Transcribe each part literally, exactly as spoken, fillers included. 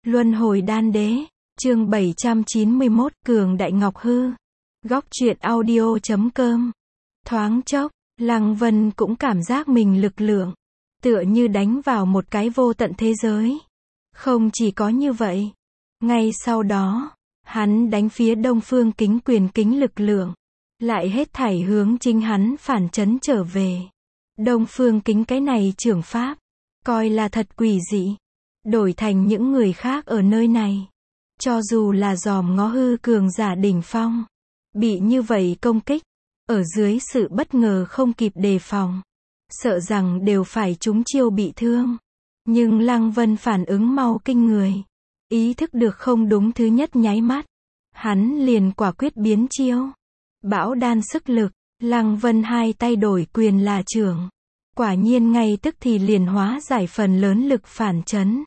Luân hồi đan đế, chương bảy trăm chín mươi mốt, Cường Đại Ngọc Hư. Góc truyện audio chấm com. Thoáng chốc, Lăng Vân cũng cảm giác mình lực lượng, tựa như đánh vào một cái vô tận thế giới. Không chỉ có như vậy, ngay sau đó, hắn đánh phía Đông Phương Kính quyền kính lực lượng, lại hết thảy hướng chính hắn phản chấn trở về. Đông Phương Kính cái này trưởng pháp, coi là thật quỷ dị. Đổi thành những người khác ở nơi này, cho dù là dòm ngó hư cường giả đỉnh phong, bị như vậy công kích, ở dưới sự bất ngờ không kịp đề phòng, sợ rằng đều phải trúng chiêu bị thương. Nhưng Lăng Vân phản ứng mau kinh người, ý thức được không đúng thứ nhất nháy mắt, hắn liền quả quyết biến chiêu. Bão đan sức lực, Lăng Vân hai tay đổi quyền là trưởng, quả nhiên ngay tức thì liền hóa giải phần lớn lực phản chấn.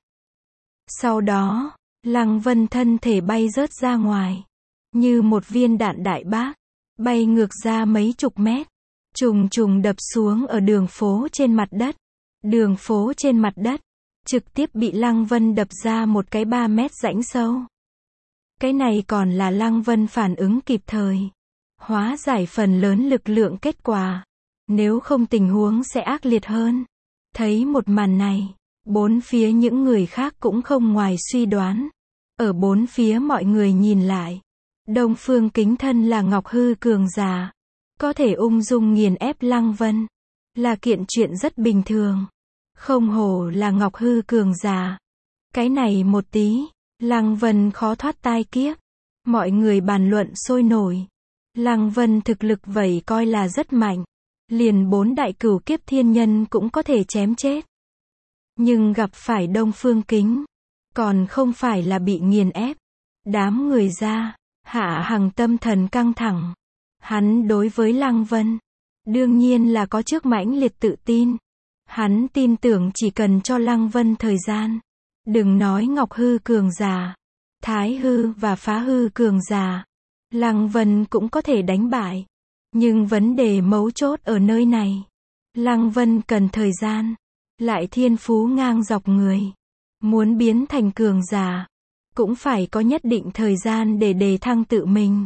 Sau đó, Lăng Vân thân thể bay rớt ra ngoài, như một viên đạn đại bác, bay ngược ra mấy chục mét, trùng trùng đập xuống ở đường phố trên mặt đất. Đường phố trên mặt đất, trực tiếp bị Lăng Vân đập ra một cái ba mét rãnh sâu. Cái này còn là Lăng Vân phản ứng kịp thời, hóa giải phần lớn lực lượng kết quả, nếu không tình huống sẽ ác liệt hơn. Thấy một màn này, bốn phía những người khác cũng không ngoài suy đoán. Ở bốn phía mọi người nhìn lại, Đông Phương Kính thân là Ngọc Hư cường giả, có thể ung dung nghiền ép Lăng Vân, là kiện chuyện rất bình thường. Không hổ là Ngọc Hư cường giả. Cái này một tí, Lăng Vân khó thoát tai kiếp. Mọi người bàn luận sôi nổi. Lăng Vân thực lực vậy coi là rất mạnh, liền bốn đại cửu kiếp thiên nhân cũng có thể chém chết. Nhưng gặp phải Đông Phương Kính, còn không phải là bị nghiền ép. Đám người ra, Hạ Hằng tâm thần căng thẳng. Hắn đối với Lăng Vân, đương nhiên là có trước mãnh liệt tự tin. Hắn tin tưởng chỉ cần cho Lăng Vân thời gian, đừng nói Ngọc Hư cường giả, Thái Hư và Phá Hư cường giả, Lăng Vân cũng có thể đánh bại. Nhưng vấn đề mấu chốt ở nơi này, Lăng Vân cần thời gian, lại thiên phú ngang dọc người, muốn biến thành cường giả, cũng phải có nhất định thời gian để đề thăng tự mình.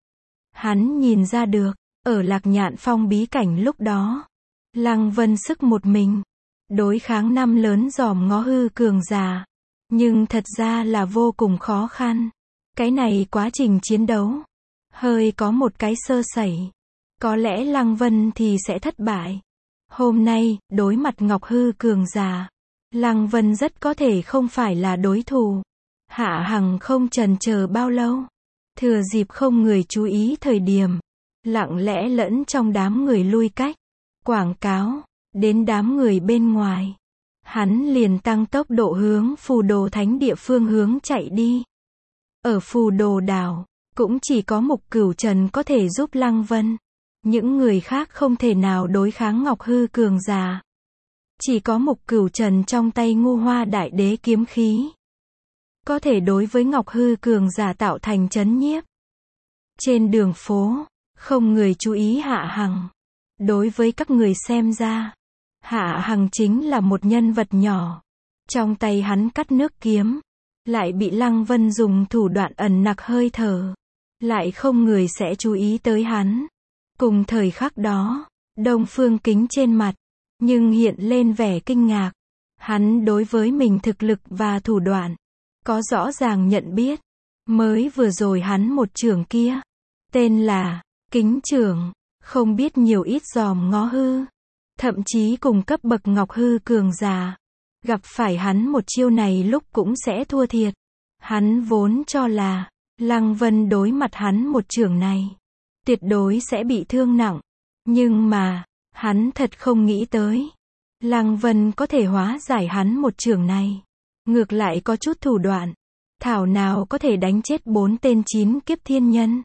Hắn nhìn ra được, ở Lạc Nhạn Phong bí cảnh lúc đó, Lăng Vân sức một mình, đối kháng năm lớn dòm ngó hư cường giả, nhưng thật ra là vô cùng khó khăn. Cái này quá trình chiến đấu, hơi có một cái sơ sẩy, có lẽ Lăng Vân thì sẽ thất bại. Hôm nay, đối mặt Ngọc Hư cường giả, Lăng Vân rất có thể không phải là đối thủ. Hạ Hằng không chần chờ bao lâu, thừa dịp không người chú ý thời điểm, lặng lẽ lẫn trong đám người lui cách, quảng cáo, đến đám người bên ngoài. Hắn liền tăng tốc độ hướng Phù Đồ Thánh địa phương hướng chạy đi. Ở Phù Đồ đảo, cũng chỉ có Mục Cửu Trần có thể giúp Lăng Vân. Những người khác không thể nào đối kháng Ngọc Hư cường giả. Chỉ có Mục Cửu Trần trong tay Ngu Hoa Đại Đế kiếm khí, có thể đối với Ngọc Hư cường giả tạo thành chấn nhiếp. Trên đường phố, không người chú ý Hạ Hằng. Đối với các người xem ra, Hạ Hằng chính là một nhân vật nhỏ. Trong tay hắn cắt nước kiếm, lại bị Lăng Vân dùng thủ đoạn ẩn nặc hơi thở, lại không người sẽ chú ý tới hắn. Cùng thời khắc đó, Đông Phương Kính trên mặt, nhưng hiện lên vẻ kinh ngạc. Hắn đối với mình thực lực và thủ đoạn, có rõ ràng nhận biết. Mới vừa rồi hắn một trưởng kia, tên là Kính trưởng, không biết nhiều ít dòm ngó hư, thậm chí cùng cấp bậc Ngọc Hư cường giả, gặp phải hắn một chiêu này lúc cũng sẽ thua thiệt. Hắn vốn cho là, Lăng Vân đối mặt hắn một trưởng này, tuyệt đối sẽ bị thương nặng. Nhưng mà, hắn thật không nghĩ tới, Lăng Vân có thể hóa giải hắn một trưởng này. Ngược lại có chút thủ đoạn, thảo nào có thể đánh chết bốn tên chín kiếp thiên nhân.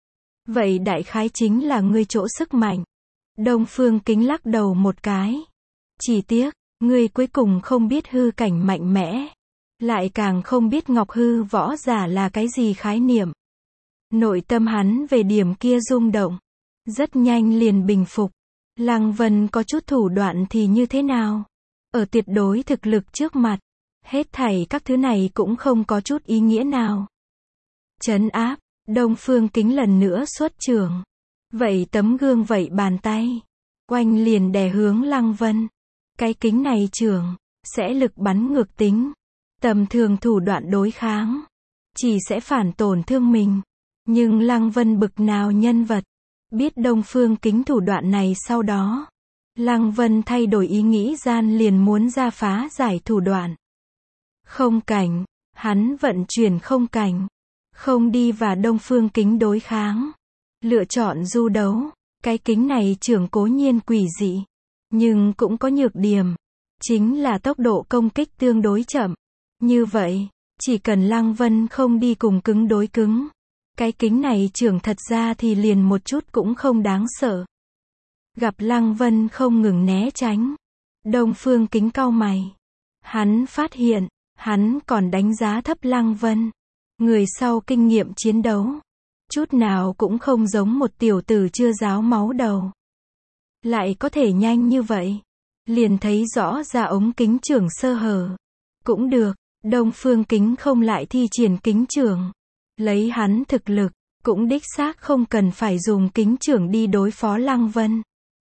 Vậy đại khái chính là ngươi chỗ sức mạnh. Đông Phương Kính lắc đầu một cái. Chỉ tiếc, ngươi cuối cùng không biết hư cảnh mạnh mẽ, lại càng không biết Ngọc Hư võ giả là cái gì khái niệm. Nội tâm hắn về điểm kia rung động, rất nhanh liền bình phục. Lăng Vân có chút thủ đoạn thì như thế nào? Ở tuyệt đối thực lực trước mặt, Hết thảy các thứ này cũng không có chút ý nghĩa nào. Trấn áp, Đông Phương Kính lần nữa xuất trường. Vậy tấm gương vậy bàn tay. Oanh liền đè hướng Lăng Vân. Cái kính này trường, sẽ lực bắn ngược tính. Tầm thường thủ đoạn đối kháng, chỉ sẽ phản tổn thương mình. Nhưng Lăng Vân bực nào nhân vật, biết Đông Phương Kính thủ đoạn này sau đó. Lăng Vân thay đổi ý nghĩ gian liền muốn ra phá giải thủ đoạn. Không cảnh, hắn vận chuyển không cảnh. Không đi và Đông Phương Kính đối kháng. Lựa chọn du đấu. Cái kính này trưởng cố nhiên quỷ dị. Nhưng cũng có nhược điểm. Chính là tốc độ công kích tương đối chậm. Như vậy, chỉ cần Lăng Vân không đi cùng cứng đối cứng. Cái kính này trưởng thật ra thì liền một chút cũng không đáng sợ. Gặp Lăng Vân không ngừng né tránh. Đông Phương Kính cau mày. Hắn phát hiện, hắn còn đánh giá thấp Lăng Vân. Người sau kinh nghiệm chiến đấu. Chút nào cũng không giống một tiểu tử chưa ráo máu đầu. Lại có thể nhanh như vậy. Liền thấy rõ ra ống kính trưởng sơ hở. Cũng được, Đông Phương Kính không lại thi triển kính trưởng. Lấy hắn thực lực, cũng đích xác không cần phải dùng kính trưởng đi đối phó Lăng Vân.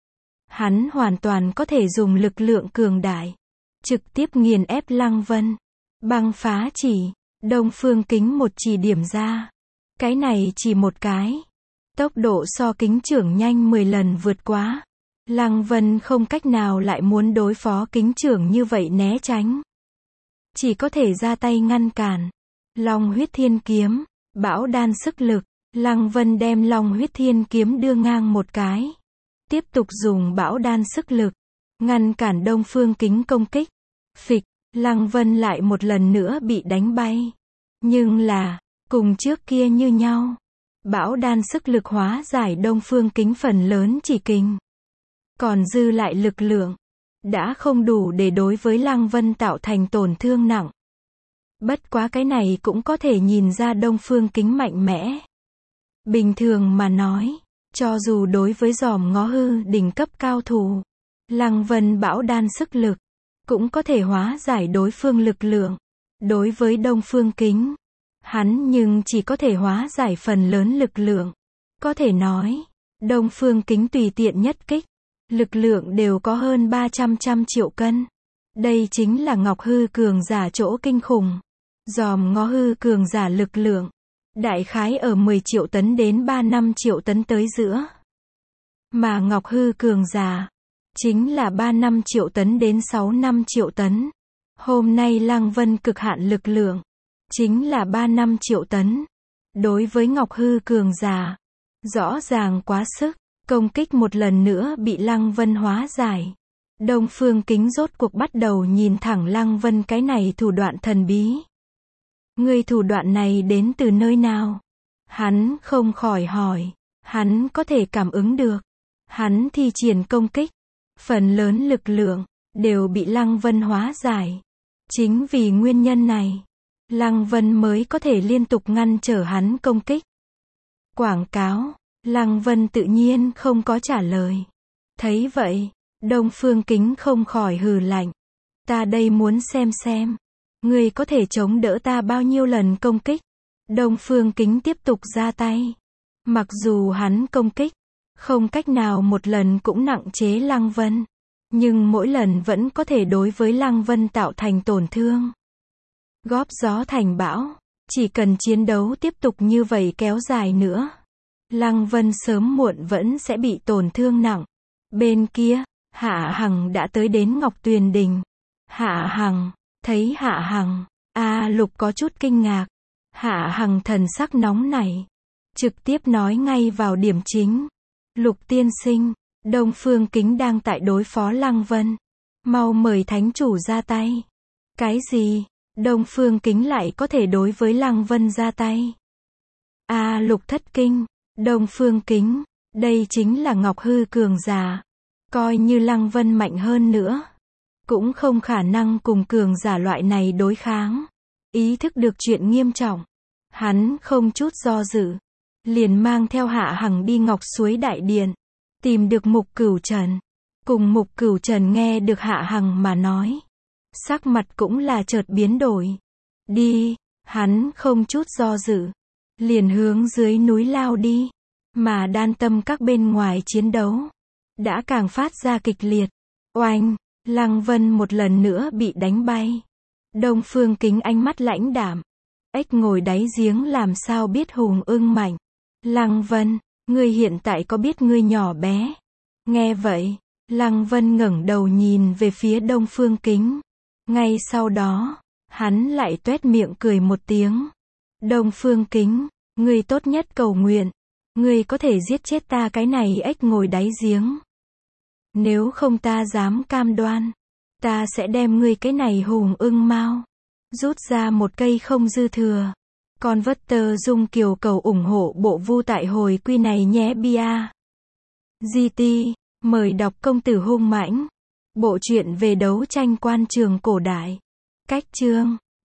Hắn hoàn toàn có thể dùng lực lượng cường đại. Trực tiếp nghiền ép Lăng Vân. Băng phá chỉ, Đông Phương Kính một chỉ điểm ra. Cái này chỉ một cái. Tốc độ so kính trưởng nhanh mười lần vượt quá. Lăng Vân không cách nào lại muốn đối phó kính trưởng như vậy né tránh. Chỉ có thể ra tay ngăn cản. Long huyết thiên kiếm, bão đan sức lực. Lăng Vân đem Long huyết thiên kiếm đưa ngang một cái. Tiếp tục dùng bão đan sức lực. Ngăn cản Đông Phương Kính công kích. Phịch, Lăng Vân lại một lần nữa bị đánh bay. Nhưng là, cùng trước kia như nhau. Bão đan sức lực hóa giải Đông Phương Kính phần lớn chỉ kình. Còn dư lại lực lượng. Đã không đủ để đối với Lăng Vân tạo thành tổn thương nặng. Bất quá cái này cũng có thể nhìn ra Đông Phương Kính mạnh mẽ. Bình thường mà nói, cho dù đối với giòm ngó hư đỉnh cấp cao thủ, Lăng Vân bão đan sức lực, cũng có thể hóa giải đối phương lực lượng. Đối với Đông Phương Kính, hắn nhưng chỉ có thể hóa giải phần lớn lực lượng. Có thể nói, Đông Phương Kính tùy tiện nhất kích, lực lượng đều có hơn ba trăm trăm triệu cân. Đây chính là Ngọc Hư cường giả chỗ kinh khủng. Giòm ngó hư cường giả lực lượng, đại khái ở mười triệu tấn đến ba mươi lăm triệu tấn tới giữa. Mà Ngọc Hư cường giả, chính là ba mươi lăm triệu tấn đến sáu mươi lăm triệu tấn. Hôm nay Lăng Vân cực hạn lực lượng, chính là ba mươi lăm triệu tấn. Đối với Ngọc Hư cường giả, rõ ràng quá sức, công kích một lần nữa bị Lăng Vân hóa giải. Đông Phương Kính rốt cuộc bắt đầu nhìn thẳng Lăng Vân cái này thủ đoạn thần bí. Người thủ đoạn này đến từ nơi nào? Hắn không khỏi hỏi. Hắn có thể cảm ứng được. Hắn thi triển công kích. Phần lớn lực lượng, đều bị Lăng Vân hóa giải. Chính vì nguyên nhân này, Lăng Vân mới có thể liên tục ngăn trở hắn công kích. Quảng cáo, Lăng Vân tự nhiên không có trả lời. Thấy vậy, Đông Phương Kính không khỏi hừ lạnh. Ta đây muốn xem xem. Ngươi có thể chống đỡ ta bao nhiêu lần công kích. Đông Phương Kính tiếp tục ra tay. Mặc dù hắn công kích, không cách nào một lần cũng nặng chế Lăng Vân. Nhưng mỗi lần vẫn có thể đối với Lăng Vân tạo thành tổn thương. Góp gió thành bão. Chỉ cần chiến đấu tiếp tục như vậy kéo dài nữa, Lăng Vân sớm muộn vẫn sẽ bị tổn thương nặng. Bên kia, Hạ Hằng đã tới đến Ngọc Tuyền Đình. Hạ Hằng, thấy Hạ Hằng, A Lục có chút kinh ngạc. Hạ Hằng thần sắc nóng nảy, trực tiếp nói ngay vào điểm chính. Lục tiên sinh, Đông Phương Kính đang tại đối phó Lăng Vân. Mau mời thánh chủ ra tay. Cái gì? Đông Phương Kính lại có thể đối với Lăng Vân ra tay? A Lục thất kinh. Đông Phương Kính, đây chính là Ngọc Hư cường giả. Coi như Lăng Vân mạnh hơn nữa, cũng không khả năng cùng cường giả loại này đối kháng. Ý thức được chuyện nghiêm trọng, hắn không chút do dự, liền mang theo Hạ Hằng đi Ngọc Suối Đại Điện, tìm được Mục Cửu Trần. Cùng Mục Cửu Trần nghe được Hạ Hằng mà nói, sắc mặt cũng là chợt biến đổi. Đi, hắn không chút do dự, liền hướng dưới núi lao đi, mà đan tâm các bên ngoài chiến đấu, đã càng phát ra kịch liệt. Oanh, Lăng Vân một lần nữa bị đánh bay. Đông Phương Kính ánh mắt lãnh đạm. Ếch ngồi đáy giếng làm sao biết hùng ưng mạnh. Lăng Vân, ngươi hiện tại có biết ngươi nhỏ bé? Nghe vậy, Lăng Vân ngẩng đầu nhìn về phía Đông Phương Kính. Ngay sau đó, hắn lại tuét miệng cười một tiếng. Đông Phương Kính, ngươi tốt nhất cầu nguyện, ngươi có thể giết chết ta cái này ếch ngồi đáy giếng. Nếu không ta dám cam đoan, ta sẽ đem ngươi cái này hùng ưng mao rút ra một cây không dư thừa. Con vất tơ dung kiều cầu ủng hộ bộ vu tại hồi quy này nhé bia. giê tê, mời đọc Công tử hung mãnh. Bộ truyện về đấu tranh quan trường cổ đại. Cách chương